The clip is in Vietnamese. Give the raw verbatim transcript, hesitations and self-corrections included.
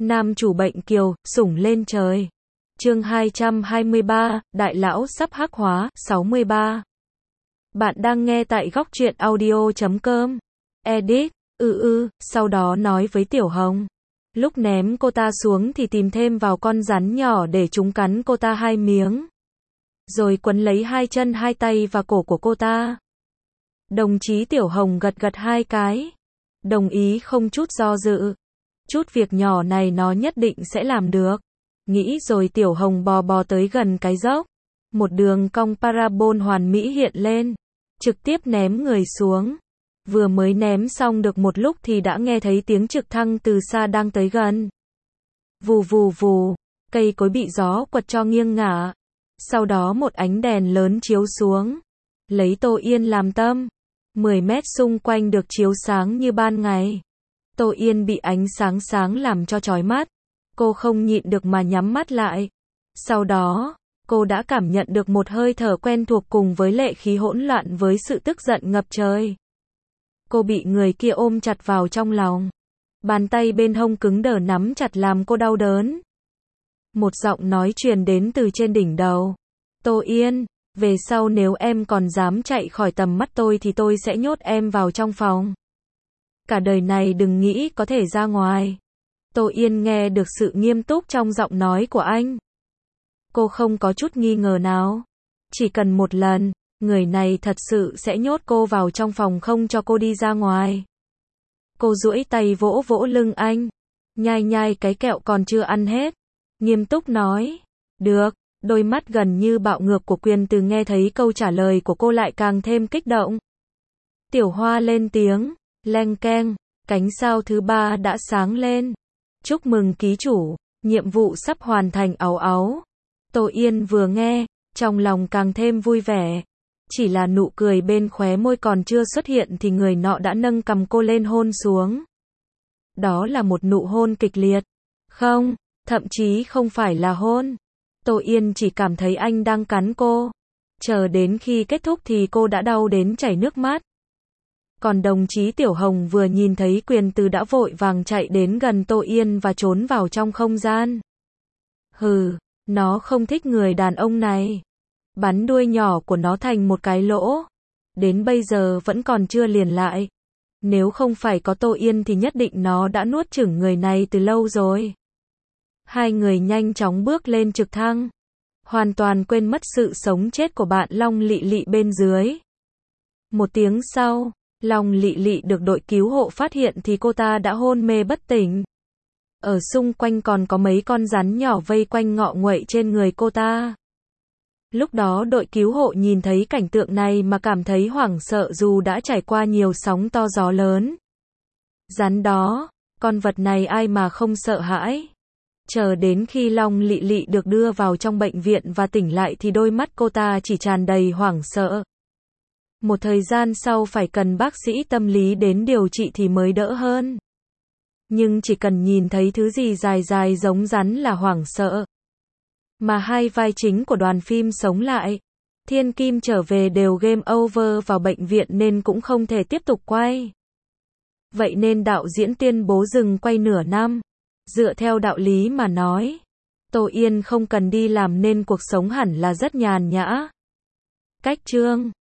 Nam chủ bệnh kiều, sủng lên trời. Chương hai trăm hai mươi ba, Đại lão sắp hắc hóa, sáu mươi ba. Bạn đang nghe tại góc truyện audio chấm com. Edit, ư ư, sau đó nói với Tiểu Hồng. Lúc ném cô ta xuống thì tìm thêm vào con rắn nhỏ để chúng cắn cô ta hai miếng. Rồi quấn lấy hai chân hai tay và cổ của cô ta. Đồng chí Tiểu Hồng gật gật hai cái. Đồng ý không chút do dự. Chút việc nhỏ này nó nhất định sẽ làm được. Nghĩ rồi Tiểu Hồng bò bò tới gần cái dốc. Một đường cong parabol hoàn mỹ hiện lên. Trực tiếp ném người xuống. Vừa mới ném xong được một lúc thì đã nghe thấy tiếng trực thăng từ xa đang tới gần. Vù vù vù, cây cối bị gió quật cho nghiêng ngả. Sau đó một ánh đèn lớn chiếu xuống. Lấy Tô Yên làm tâm. mười mét xung quanh được chiếu sáng như ban ngày. Tô Yên bị ánh sáng sáng làm cho chói mắt. Cô không nhịn được mà nhắm mắt lại. Sau đó, cô đã cảm nhận được một hơi thở quen thuộc cùng với lệ khí hỗn loạn với sự tức giận ngập trời. Cô bị người kia ôm chặt vào trong lòng. Bàn tay bên hông cứng đờ nắm chặt làm cô đau đớn. Một giọng nói truyền đến từ trên đỉnh đầu. Tô Yên, về sau nếu em còn dám chạy khỏi tầm mắt tôi thì tôi sẽ nhốt em vào trong phòng. Cả đời này đừng nghĩ có thể ra ngoài. Tô Yên nghe được sự nghiêm túc trong giọng nói của anh. Cô không có chút nghi ngờ nào. Chỉ cần một lần, người này thật sự sẽ nhốt cô vào trong phòng không cho cô đi ra ngoài. Cô duỗi tay vỗ vỗ lưng anh. Nhai nhai cái kẹo còn chưa ăn hết. Nghiêm túc nói. Được. Đôi mắt gần như bạo ngược của Quyền Từ nghe thấy câu trả lời của cô lại càng thêm kích động. Tiểu Hoa lên tiếng. Leng keng. Cánh sao thứ ba đã sáng lên. Chúc mừng ký chủ. Nhiệm vụ sắp hoàn thành áo áo. Tô Yên vừa nghe, trong lòng càng thêm vui vẻ. Chỉ là nụ cười bên khóe môi còn chưa xuất hiện thì người nọ đã nâng cầm cô lên hôn xuống. Đó là một nụ hôn kịch liệt. Không, thậm chí không phải là hôn. Tô Yên chỉ cảm thấy anh đang cắn cô. Chờ đến khi kết thúc thì cô đã đau đến chảy nước mắt. Còn đồng chí Tiểu Hồng vừa nhìn thấy Quyền Từ đã vội vàng chạy đến gần Tô Yên và trốn vào trong không gian. Hừ, nó không thích người đàn ông này. Bắn đuôi nhỏ của nó thành một cái lỗ. Đến bây giờ vẫn còn chưa liền lại. Nếu không phải có Tô Yên thì nhất định nó đã nuốt chửng người này từ lâu rồi. Hai người nhanh chóng bước lên trực thăng. Hoàn toàn quên mất sự sống chết của bạn Long Lị Lị bên dưới. Một tiếng sau, Long Lị Lị được đội cứu hộ phát hiện thì cô ta đã hôn mê bất tỉnh. Ở xung quanh còn có mấy con rắn nhỏ vây quanh ngọ nguậy trên người cô ta. Lúc đó đội cứu hộ nhìn thấy cảnh tượng này mà cảm thấy hoảng sợ dù đã trải qua nhiều sóng to gió lớn. Rắn đó, con vật này ai mà không sợ hãi. Chờ đến khi Long Lị Lị được đưa vào trong bệnh viện và tỉnh lại thì đôi mắt cô ta chỉ tràn đầy hoảng sợ. Một thời gian sau phải cần bác sĩ tâm lý đến điều trị thì mới đỡ hơn. Nhưng chỉ cần nhìn thấy thứ gì dài dài giống rắn là hoảng sợ. Mà hai vai chính của đoàn phim sống lại. Thiên Kim trở về đều game over vào bệnh viện nên cũng không thể tiếp tục quay. Vậy nên đạo diễn tuyên bố dừng quay nửa năm. Dựa theo đạo lý mà nói, Tô Yên không cần đi làm nên cuộc sống hẳn là rất nhàn nhã. Cách chương